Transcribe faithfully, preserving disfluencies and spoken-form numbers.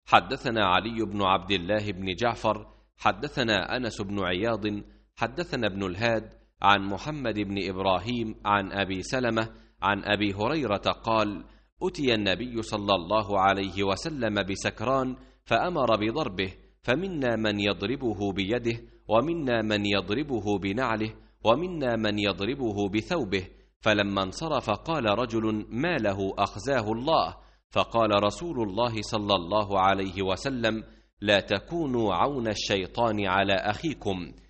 حدثنا علي بن عبد الله بن جعفر حدثنا أنس بن عياض حدثنا ابن الهاد عن محمد بن إبراهيم عن أبي سلمة عن أبي هريرة قال: أتي النبي صلى الله عليه وسلم بسكران فأمر بضربه، فمنا من يضربه بيده، ومنا من يضربه بنعله، ومنا من يضربه بثوبه. فلما انصرف قال رجل: ما له أخزاه الله؟ فقال رسول الله صلى الله عليه وسلم: لا تكونوا عون الشيطان على أخيكم.